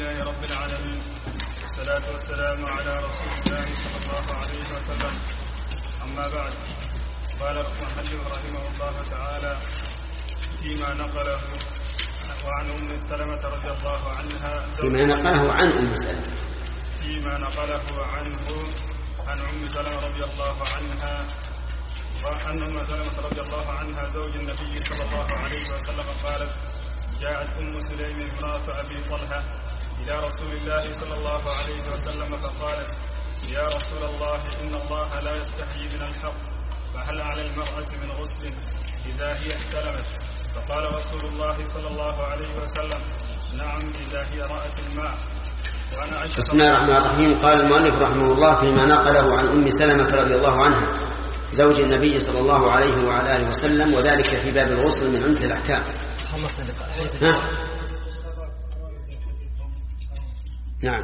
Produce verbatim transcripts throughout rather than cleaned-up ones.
لله رب العالمين، والصلاة والسلام على رسول الله صلى الله عليه وسلم. أما بعد، قال المؤلف رحمه الله تعالى فيما نقله وعن أم سلمة رضي الله عنها فيما نقله عن أم سلمة فيما نقله عنه عن أم سلمة رضي الله عنها وعن أم سلمة رضي الله عنها زوج النبي صلى الله عليه وسلم قالت: جاءت أم سليم امرأة أبي طلحة إلى رسول الله صلى الله عليه وسلم فقالت: يا رسول الله، إن الله لا يستحيي من الحق، فهل على المرأة من غسل إذا هي احتلمت؟ فقال رسول الله صلى الله عليه وسلم: نعم، إذا هي رأت الماء. وأنا عائشة. بسم الله الرحمن الرحيم. قال المؤلف رحمه الله فيما نقله عن أم سلمة رضي الله عنها زوج النبي صلى الله عليه وعلى آله وسلم، وذلك في باب الغسل من عمدة الأحكام. ها؟ نعم.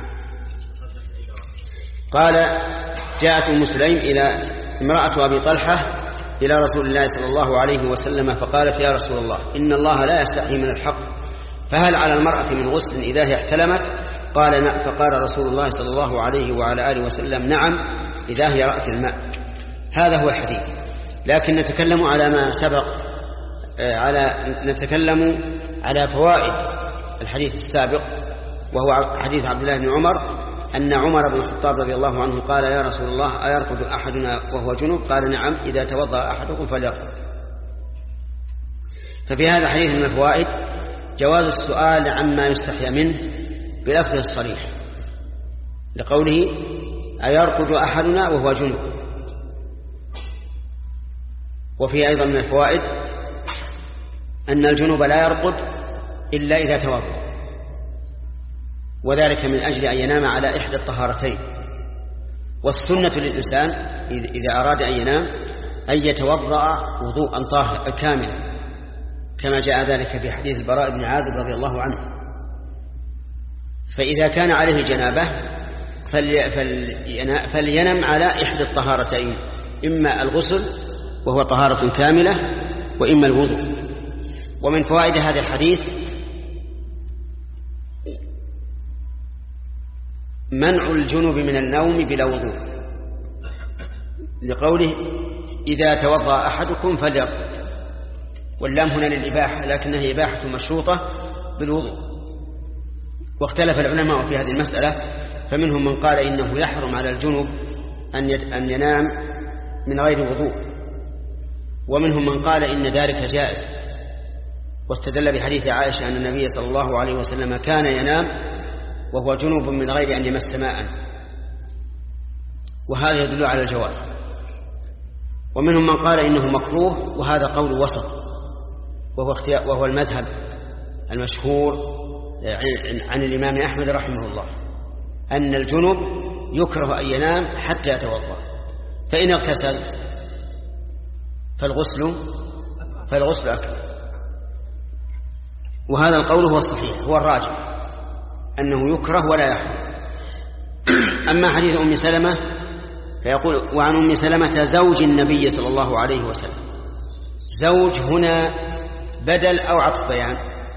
قال: جاءت أم سليم إلى امرأة أبي طلحة إلى رسول الله صلى الله عليه وسلم فقالت: يا رسول الله، إن الله لا يستحي من الحق، فهل على المرأة من غسل إذا هي احتلمت؟ قال: نعم. فقال رسول الله صلى الله عليه وعلى آله وسلم: نعم، إذا هي رأت الماء. هذا هو الحديث، لكن نتكلم على ما سبق، على نتكلم على فوائد الحديث السابق، وهو حديث عبد الله بن عمر أن عمر بن الخطاب رضي الله عنه قال: يا رسول الله، أيرقد أحدنا وهو جنوب؟ قال: نعم، إذا توضأ أحدكم فليرقد. ففي هذا الحديث من الفوائد جواز السؤال عما يستحيا منه بلفظ الصريح، لقوله: أيرقد أحدنا وهو جنوب. وفي أيضا من الفوائد أن الجنوب لا يرقد إلا إذا توضأ، وذلك من أجل أن ينام على إحدى الطهارتين. والسنة للإنسان إذا أراد أن ينام أن يتوضأ وضوءا طاهرا كاملا، كما جاء ذلك في حديث البراء بن عازب رضي الله عنه. فإذا كان عليه جنابه فلينم على إحدى الطهارتين، إما الغسل وهو طهارة كاملة، وإما الوضوء. ومن فوائد هذا الحديث منع الجنوب من النوم بلا وضوء، لقوله: إذا توضأ أحدكم فليرقد. واللام هنا للإباحة، لكنها إباحة مشروطة بالوضوء. واختلف العلماء في هذه المسألة، فمنهم من قال إنه يحرم على الجنوب أن ينام من غير وضوء، ومنهم من قال إن ذلك جائز، واستدل بحديث عائشة أن النبي صلى الله عليه وسلم كان ينام وهو جنوب من غير أن يمس ماء، وهذا يدل على الجواز. ومنهم من قال إنه مكروه، وهذا قول وسط، وهو, وهو المذهب المشهور عن الإمام أحمد رحمه الله، أن الجنوب يكره أن ينام حتى يتوضأ، فإن اغتسل فالغسل فالغسل أكثر. وهذا القول هو الصحيح، هو الراجح، أنه يكره ولا يحرم. أما حديث أم سلمة فيقول: وعن أم سلمة زوج النبي صلى الله عليه وسلم. زوج هنا بدل أو عطف بيان؟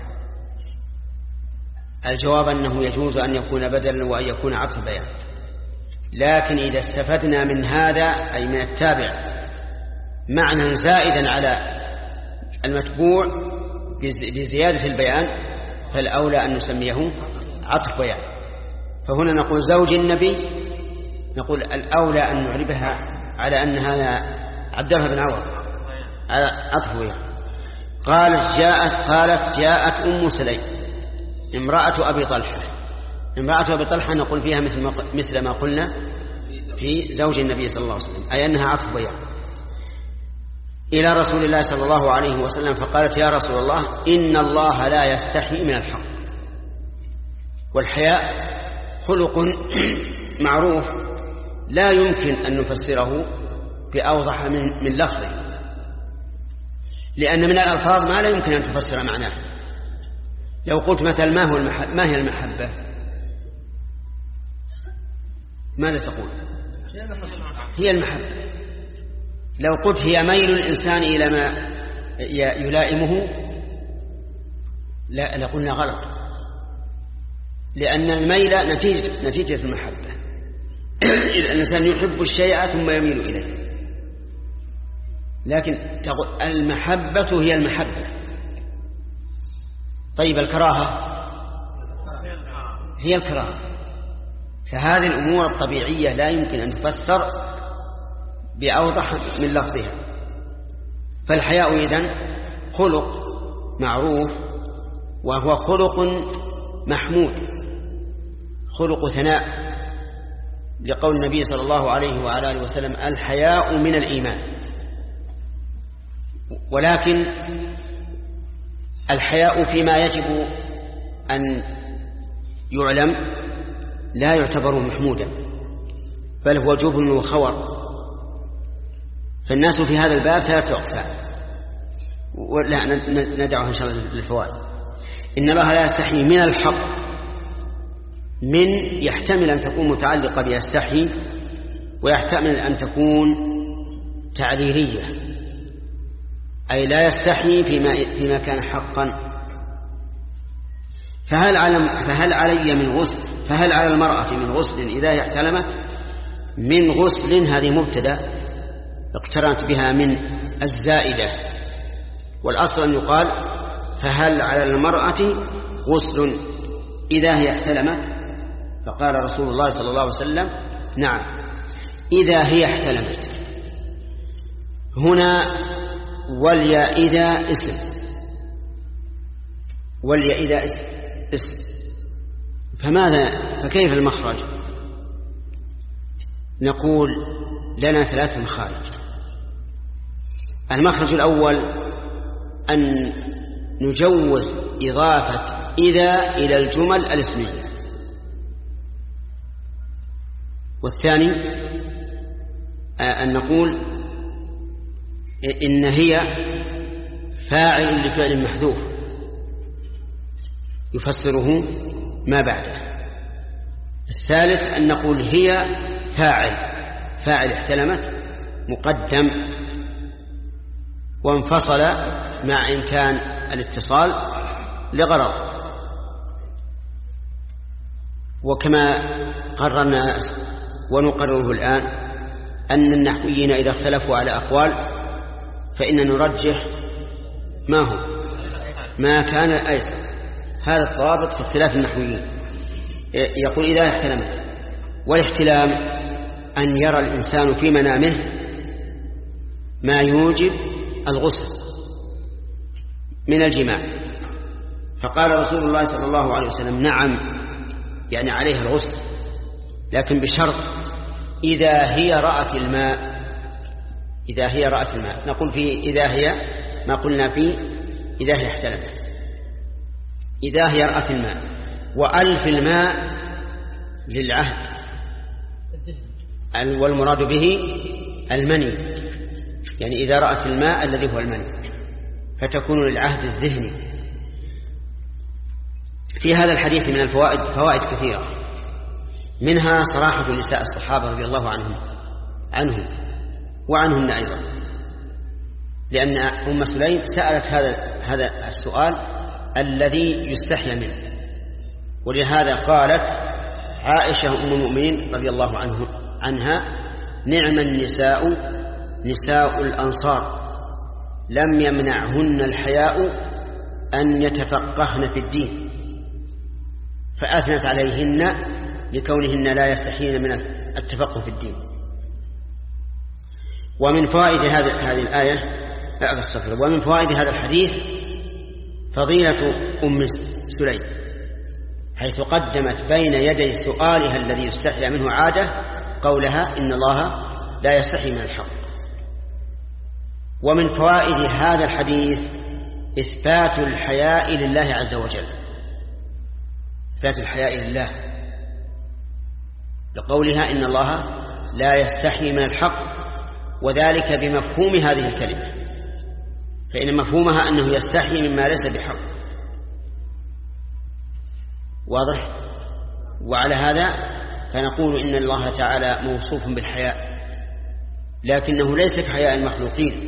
الجواب أنه يجوز أن يكون بدل وأن يكون عطف بيان، لكن إذا استفدنا من هذا أي من التابع معنى زائدا على المتبوع بزيادة البيان، فالأولى أن نسميه عطف بيان. فهنا نقول زوج النبي، نقول الأولى أن نعربها على أن هذا عبد الله بن عوض على عطف بيان. قالت جاءت قالت جاءت أم سليم امرأة أبي طلحة. امرأة أبي طلحة نقول فيها مثل ما مثل ما قلنا في زوج النبي صلى الله عليه وسلم، أي أنها عطف بيان، إلى رسول الله صلى الله عليه وسلم فقالت: يا رسول الله، إن الله لا يستحي من الحق. والحياء خلق معروف لا يمكن أن نفسره بأوضح من, من لفظه، لأن من الألفاظ ما لا يمكن أن تفسر معناه. لو قلت مثلا ما هو المحبة، ما هي المحبة؟ ماذا تقول؟ هي المحبة. لو قلت هي ميل الإنسان إلى ما يلائمه لا لقلنا غلط، لأن الميل نتيجة, نتيجة المحبة. الإنسان يحب الشيء ثم يميل إليه، لكن المحبة هي المحبة. طيب الكراهة هي الكراهة. فهذه الأمور الطبيعية لا يمكن أن تفسر بأوضح من لفظها. فالحياء إذن خلق معروف، وهو خلق محمود، خلق ثناء، لقول النبي صلى الله عليه وعلى آله وسلم: الحياء من الإيمان. ولكن الحياء فيما يجب أن يعلم لا يعتبر محمودا، بل هو جبن وخور. فالناس في هذا الباب ثلاثة أقسام، ولا ندعوها إن شاء الله للفوائد. إن الله لا يستحي من الحق، من يحتمل أن تكون متعلقة بيستحي، ويحتمل أن تكون تعليلية، أي لا يستحي فيما, فيما كان حقا. فهل على, فهل علي من غسل فهل على المرأة من غسل إذا احتلمت؟ من غسل هذه مبتدأ اقترنت بها من الزائدة، والأصل أن يقال: فهل على المرأة غسل إذا هي احتلمت؟ فقال رسول الله صلى الله عليه وسلم: نعم، إذا هي احتلمت. هنا واليا إذا اسم، واليا إذا اسم، فماذا فكيف المخرج؟ نقول لنا ثلاث مخارج. المخرج الأول أن نجوز إضافة إذا إلى الجمل الاسمية، والثاني أن نقول إن هي فاعل لفعل محذوف يفسره ما بعده. الثالث أن نقول هي فاعل فاعل احتلمت مقدم وانفصل مع إمكان الاتصال لغرض. وكما قررنا ونقرره الآن أن النحويين إذا اختلفوا على أقوال فإن نرجح ما هو ما كان الأيسر. هذا الضابط في اختلاف النحويين. يقول إذا احتلمت، والاحتلام أن يرى الإنسان في منامه ما يوجب الغسل من الجماع، فقال رسول الله صلى الله عليه وسلم: نعم، يعني عليها الغسل، لكن بشرط إذا هي رأت الماء. إذا هي رأت الماء نقول في إذا هي ما قلنا في إذا هي احتلمت. إذا هي رأت الماء، وألف الماء للعهد، والمراد به المني، يعني إذا رأت الماء الذي هو المني، فتكون للعهد الذهني. في هذا الحديث من الفوائد فوائد كثيرة، منها صراحة نساء الصحابة رضي الله عنهم عنهم وعنهن أيضا، لأن أم سليم سألت هذا هذا السؤال الذي يستحيا منه، ولهذا قالت عائشة أم المؤمنين رضي الله عنه عنها: نعم النساء نساء الأنصار لم يمنعهن الحياء أن يتفقهن في الدين، فأثنت عليهن لكونهن لا يستحيين من التفقه في الدين. ومن فوائد هذه الآية أستغفر ومن فوائد هذا الحديث فضيلة أم سليم، حيث قدمت بين يدي سؤالها الذي يستحيى منه عادة قولها: إن الله لا يستحي من الحق. ومن فوائد هذا الحديث إثبات الحياء لله عز وجل، إثبات الحياء لله لقولها: إن الله لا يستحي من الحق، وذلك بمفهوم هذه الكلمة، فإن مفهومها أنه يستحي مما ليس بحق. واضح؟ وعلى هذا فنقول إن الله تعالى موصوف بالحياء، لكنه ليس كحياء المخلوقين،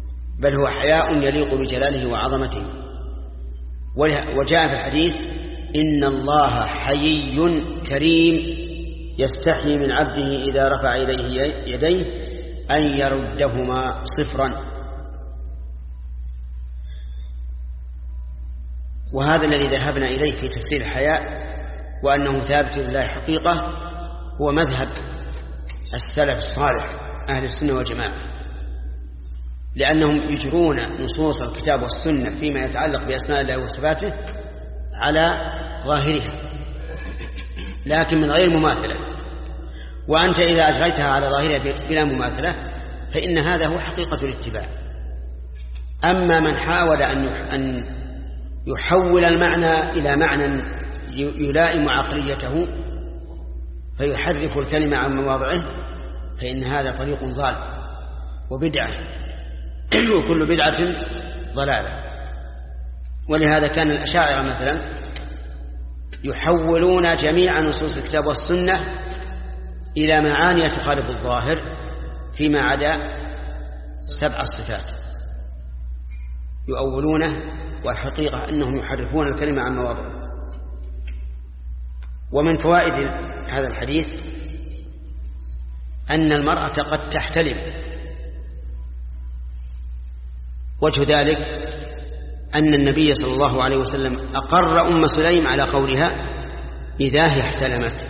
بل هو حياء يليق بجلاله وعظمته. وجاء في الحديث: إن الله حيي كريم يستحيي من عبده إذا رفع إليه يديه أن يردهما صفرا. وهذا الذي ذهبنا إليه في تفسير الحياء وأنه ثابت لله حقيقة هو مذهب السلف الصالح أهل السنة والجماعة، لأنهم يجرون نصوص الكتاب والسنة فيما يتعلق بأسماء الله وصفاته على ظاهرها لكن من غير مماثلة. وأنت إذا أجريتها على ظاهرها بلا مماثلة فإن هذا هو حقيقة الاتباع. أما من حاول أن يحول المعنى إلى معنى يلائم عقليته فيحرف الكلمة عن مواضعه فإن هذا طريق ضال وبدعة وكل بدعة ضلالة. ولهذا كان الأشاعرة مثلا يحولون جميع نصوص الكتاب والسنة إلى معاني تخالف الظاهر فيما عدا سبع الصفات، يؤولونه والحقيقة أنهم يحرفون الكلمة عن مواضعه. ومن فوائد هذا الحديث أن المرأة قد تحتلم. وجه ذلك أن النبي صلى الله عليه وسلم أقر أم سليم على قولها إذا هي احتلمت،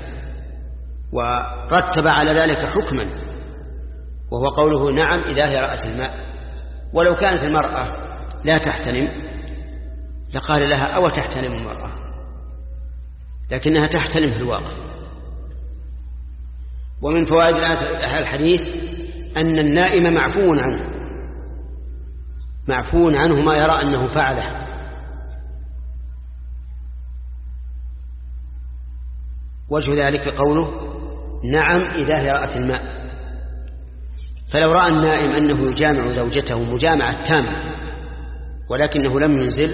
ورتب على ذلك حكما وهو قوله نعم إذا هي رأت الماء. ولو كانت المرأة لا تحتلم لقال لها أو تحتلم المرأة، لكنها تحتلم في الواقع. ومن فوائد الحديث أن النائم معفو عنه معفو عنه ما يرى أنه فعله. وجه ذلك قوله نعم إذا هي رأت الماء. فلو رأى النائم أنه يجامع زوجته مجامعة تامة ولكنه لم ينزل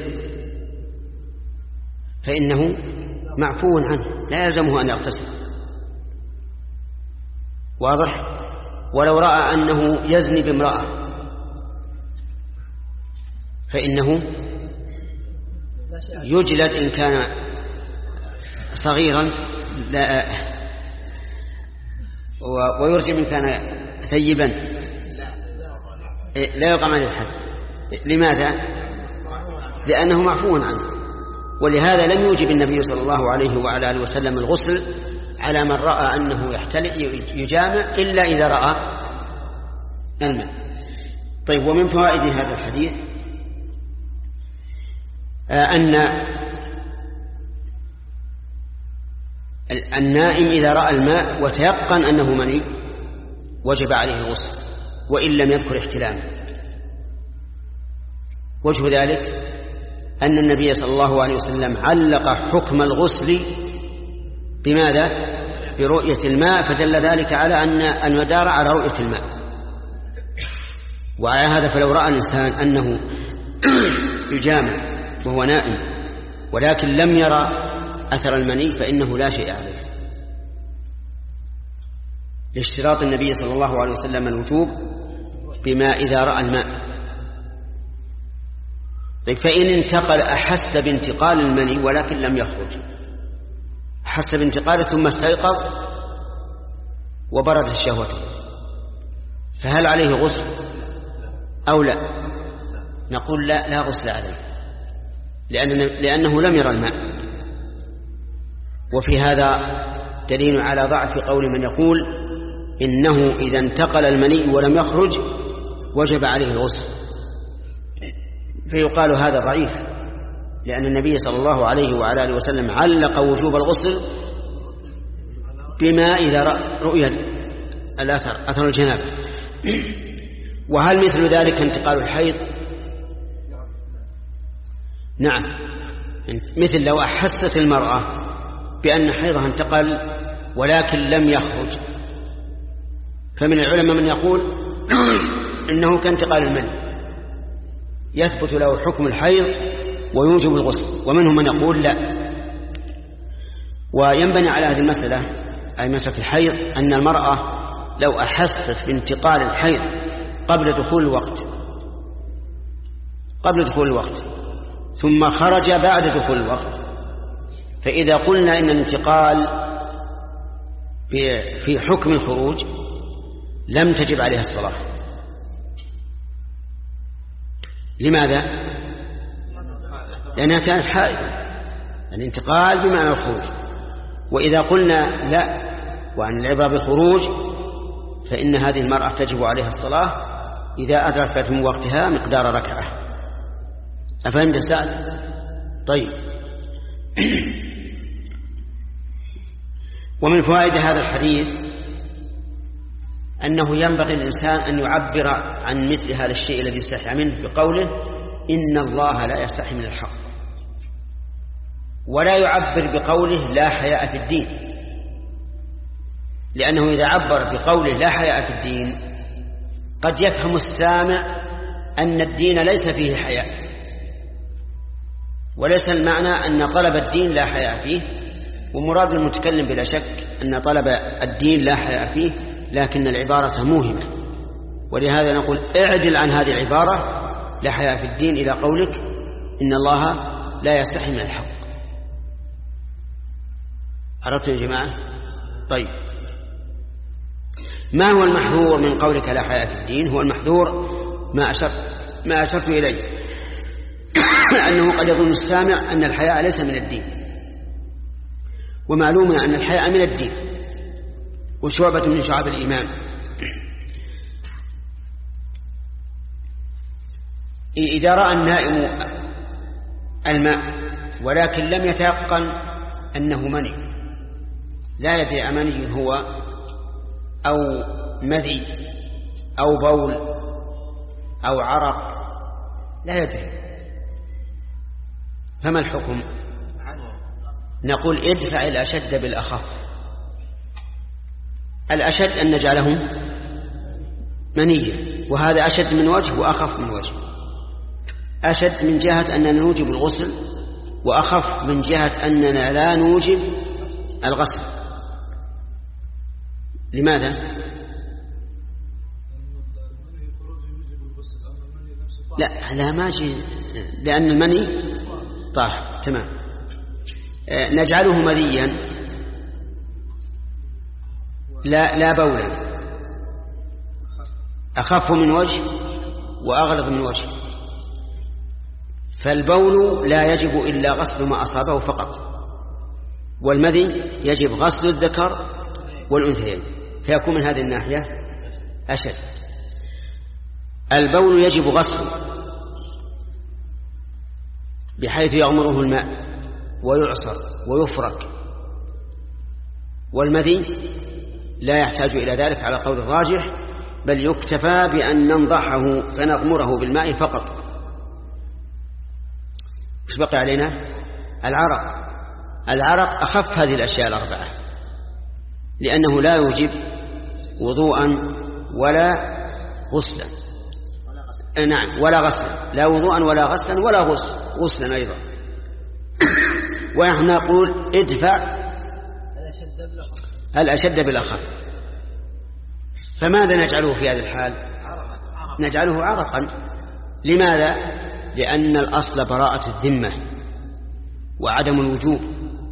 فإنه معفو عنه لا يلزمه أن يغتسل. واضح؟ ولو رأى أنه يزني بامرأة فإنه يجلد إن كان صغيرا لا ويرجم إن كان ثيبا لا يقام عليه الحد. لماذا؟ لأنه معفو عنه. ولهذا لم يوجب النبي صلى الله عليه وعلى آله وسلم الغسل على من رأى أنه يحتلم يجامع إلا إذا رأى الماء. طيب، ومن فوائد هذا الحديث أن النائم إذا رأى الماء وتيقن أنه مني وجب عليه الغسل وإن لم يذكر احتلامه. وجه ذلك أن النبي صلى الله عليه وسلم علق حكم الغسل بماذا؟ برؤية الماء، فدل ذلك على أن المدار على رؤية الماء. وعلى هذا فلو رأى الإنسان أنه يجامع وهو نائم ولكن لم يرى أثر المني فإنه لا شيء عليه، لاشتراط النبي صلى الله عليه وسلم الوجوب بما إذا رأى الماء. فإن انتقل أحس بانتقال المني ولكن لم يخرج، أحس بانتقاله ثم استيقظ وبردت شهوته، فهل عليه غسل أو لا؟ نقول لا لا غسل عليه لأن لأنه لم يرى الماء. وفي هذا دليل على ضعف قول من يقول إنه إذا انتقل المني ولم يخرج وجب عليه الغسل، فيقال هذا ضعيف، لأن النبي صلى الله عليه وعلى آله وسلم علق وجوب الغسل بما إذا رؤي الأثر أثر الجنابة. وهل مثل ذلك انتقال الحيض؟ نعم، مثل لو أحست المرأة بأن حيضها انتقل ولكن لم يخرج، فمن العلماء من يقول إنه كانتقال المني يثبت له حكم الحيض ويوجب الغسل، ومنهم من يقول لا. وينبني على هذه المسألة أي مسألة الحيض أن المرأة لو أحست بانتقال الحيض قبل دخول الوقت قبل دخول الوقت ثم خرج بعد دخول الوقت فإذا قلنا إن الانتقال في حكم الخروج لم تجب عليها الصلاة. لماذا؟ لأنها كانت حائضة، الانتقال بمعنى الخروج. وإذا قلنا لا وأن العبرة بالخروج فإن هذه المرأة تجب عليها الصلاة إذا أدركت من وقتها مقدار ركعة. أفهمت سعد؟ طيب. ومن فوائد هذا الحديث أنه ينبغي الإنسان أن يعبر عن مثل هذا الشيء الذي يستحي منه بقوله إن الله لا يستحي من الحق، ولا يعبر بقوله لا حياء في الدين، لأنه إذا عبر بقوله لا حياء في الدين قد يفهم السامع أن الدين ليس فيه حياء، وليس المعنى أن طلب الدين لا حياء فيه، ومراد المتكلم بلا شك أن طلب الدين لا حياء فيه، لكن العبارة موهمة. ولهذا نقول اعدل عن هذه العبارة لا حياء في الدين إلى قولك إن الله لا يستحي من الحق. عرفتم يا جماعة؟ طيب، ما هو المحذور من قولك لا حياء في الدين؟ هو المحذور ما أشرت, ما أشرت إليه أنه قد يظن السامع أن الحياء ليس من الدين، ومعلوم أن الحياء من الدين وشعبة من شعب الإيمان. إذا رأى النائم الماء ولكن لم يتيقن أنه مني، لا يدري أمني هو أو مذي أو بول أو عرق، لا يدري، فما الحكم؟ نقول ادفع الأشد بالأخف. الأشد أن نجعلهم منيا، وهذا أشد من وجه وأخف من وجه. أشد من جهة أننا نوجب الغسل، وأخف من جهة أننا لا نوجب الغسل. لماذا؟ لا لا ماشي، لأن المني طاهر. تمام. نجعله مذيا لا لا بولا، أخف من وجه وأغلظ من وجه. فالبول لا يجب إلا غسل ما أصابه فقط، والمذي يجب غسل الذكر والأنثيين، فيكون من هذه الناحية أشد. البول يجب غسله بحيث يغمره الماء ويعصر ويفرك، والمذي لا يحتاج إلى ذلك على قول الراجح، بل يكتفى بأن ننضحه فنغمره بالماء فقط. إيش بقي علينا؟ العرق. العرق أخف هذه الأشياء الأربعة، لأنه لا يوجب وضوءا ولا غسلا. نعم، ولا غسلا، لا وضوءا ولا غسلا ولا غسل غسلا أيضا. ونحن نقول ادفع الأشد بالأخف. فماذا نجعله في هذه الحال؟ نجعله عرقا. لماذا؟ لأن الأصل براءة الذمة وعدم الوجوب،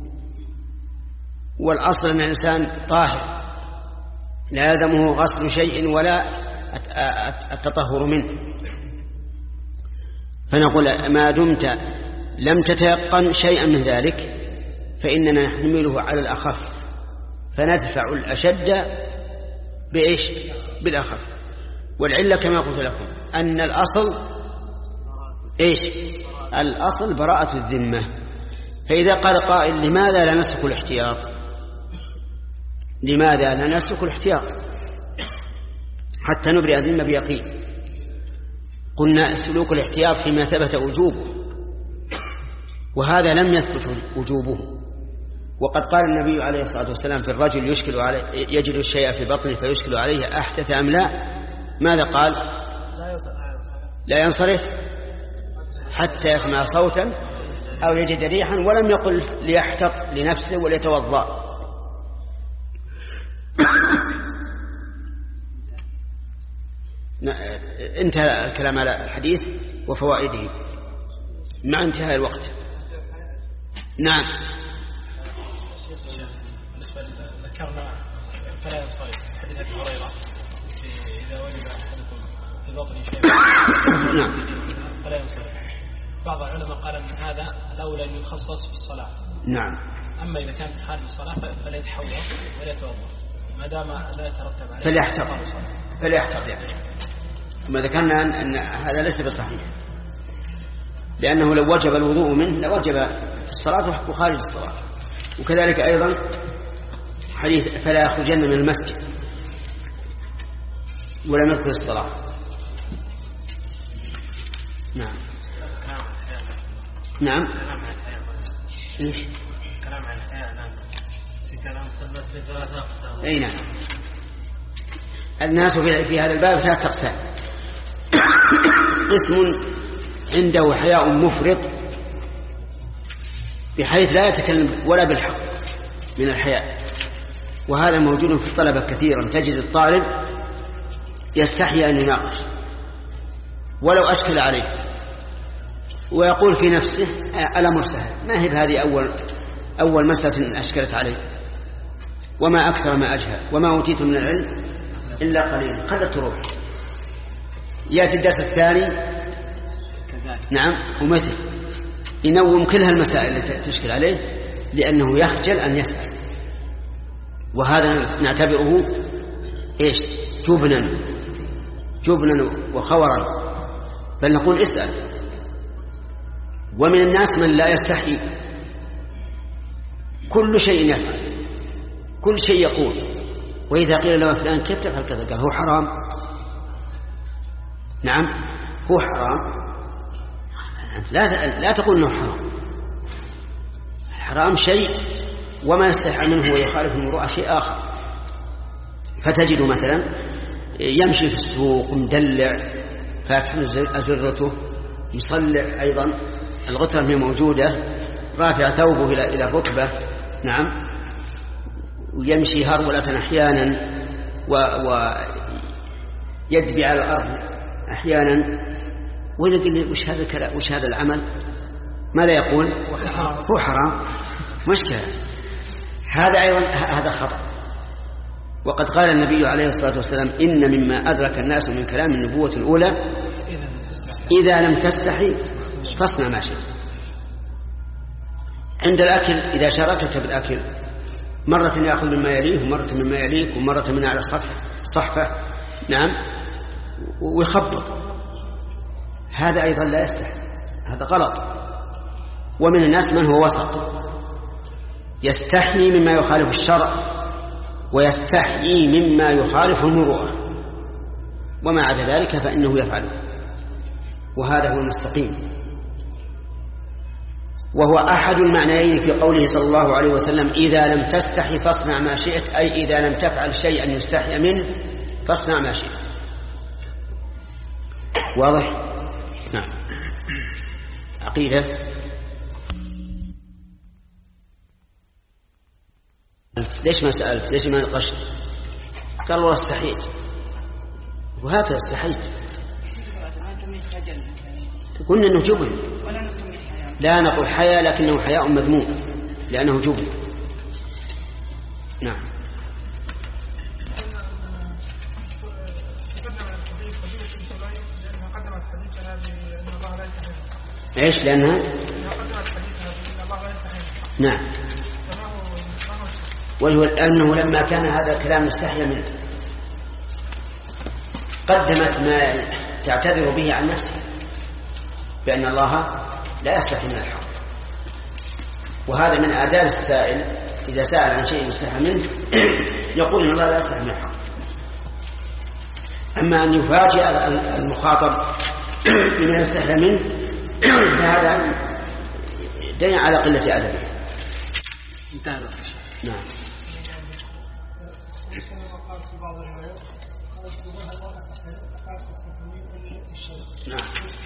والأصل أن الإنسان طاهر لا يلزمه غسل شيء ولا التطهر منه. فنقول ما دمت لم تتيقن شيئا من ذلك فإننا نحمله على الأخف، فندفع الأشد بإيش؟ بالأخف. والعلة كما قلت لكم أن الأصل إيش؟ الأصل براءة الذمة. فإذا قال قائل لماذا لا نسلك الاحتياط؟ لماذا لا نسلك الاحتياط حتى نبرئ الذمة بيقين؟ قلنا سلوك الاحتياط فيما ثبت وجوبه، وهذا لم يثبت وجوبه. وقد قال النبي عليه الصلاة والسلام في الرجل يشكل عليه يجد الشيء في بطنه فيشكل عليه أحدث أم لا، ماذا قال؟ لا ينصرف حتى يسمع صوتا أو يجد ريحا، ولم يقل ليحتط لنفسه وليتوضأ. انتهى الكلام على الحديث وفوائده مع انتهاء الوقت. نعم. بالنسبة ذكرنا فلا ينصرف حديث أبي هريرة إذا وجد أحدكم في بطنه شيء فلا ينصرف. بعض العلماء قال أن هذا لولا أن يخصص في الصلاة. نعم. أما إذا كان خارج الصلاة فلا يتحول ولا يتوضأ ما دام لا يترتب عليه فليحتضر فليحتضر يعني. ما ذكرنا أن هذا ليس بصحيح، لأنه لو وجب الوضوء منه لوجب في الصلاة وخارج الصلاة. وكذلك أيضا حديث فلا يخرجن من المسجد ولم يذكر الصلاة. نعم نعم إيش كلام عن الحياة. نعم في كلام الناس في ثلاثة أقسام. أي نعم. الناس في هذا الباب ثلاثة أقسام. قسم عنده حياء مفرط بحيث لا يتكلم ولا بالحق من الحياء، وهذا موجود في الطلبة كثيرا. تجد الطالب يستحي أن يناقش ولو أشكل عليه ويقول في نفسه الأمر سهل، ما هي هذه أول أول مسألة أشكلت عليه، وما أكثر ما أجهل وما أوتيت من العلم إلا قليل، خلت تروح. يأتي الدرس الثاني نعم ومثل ينوم كل هالمسائل التي تشكل عليه لأنه يخجل أن يسأل، وهذا نعتبره إيش جبنا جبنا وخورا، بل نقول اسأل. ومن الناس من لا يستحي كل شيء يفعل كل شيء يقول، وإذا قيل له فلان كيف تفعل كذا قال هو حرام. نعم هو حرام. لا لا تقول انه حرام. الحرام شيء وما يستحي منه ويخالف المروءة شيء آخر. فتجد مثلا يمشي في السوق مدلع فاتح أزرته يصلع أيضا الغترة هي موجودة رافع ثوبه إلى إلى الركبة. نعم ويمشي هرولة أحيانا ويدبي على الأرض أحيانا، ويقول وش هذا الكلام وش هذا العمل؟ ماذا يقول؟ هو حرام. مشكلة هذا أيضا هذا خطأ. وقد قال النبي عليه الصلاة والسلام إن مما أدرك الناس من كلام النبوة الأولى إذا لم تستحي فاصنع ما شئت. عند الأكل إذا شاركك بالأكل مرة يأخذ مما يليه ومرة مما يليك ومرة من على صفح صحفة نعم ويخبط، هذا أيضا لا يستحي، هذا غلط. ومن الناس من هو وسط يستحي مما يخالف الشرع ويستحي مما يخالف المروءة، وما عدا ذلك فإنه يفعله، وهذا هو المستقيم. وهو أحد المعنيين في قوله صلى الله عليه وسلم إذا لم تستحي فاصنع ما شئت، أي إذا لم تفعل شيئا يستحي منه فاصنع ما شئت. واضح؟ نعم. عقيدة ليش ما سألت؟ ليش ما نقشت؟ قال والله استحيت، وهكذا استحيت. قلنا انه جبن، لا نقول حياء لكنه حياء مذموم لأنه جبن. نعم. ايش لأنها نعم وهو أنه لما كان هذا الكلام مستحيا منه قدمت ما تعتذر به عن نفسه بأن الله لا يستحي من الحق، وهذا من آداب السائل إذا سأل عن شيء مستحي منه يقول إن الله لا يستحي من الحق. أما أن يفاجئ المخاطب بما يستحي منه فهذا دين على قلة أدبه. انتهى. نعم. نعم.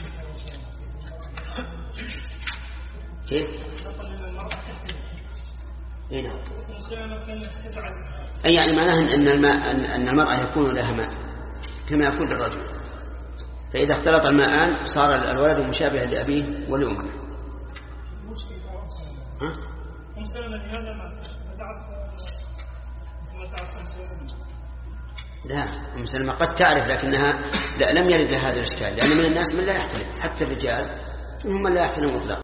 كيف؟ اي نعم. أي يعني معناه أن الماء أن المرأة يكون لها ماء كما يكون للرجل، فإذا اختلط الماءان صار الولد مشابها لأبيه ولأمه. لا، أم سلمة قد تعرف لكنها لا لم يرد لها هذا الإشكال، لأن من الناس من لا يحتلم، حتى الرجال هم من لا يحتلم مطلقا.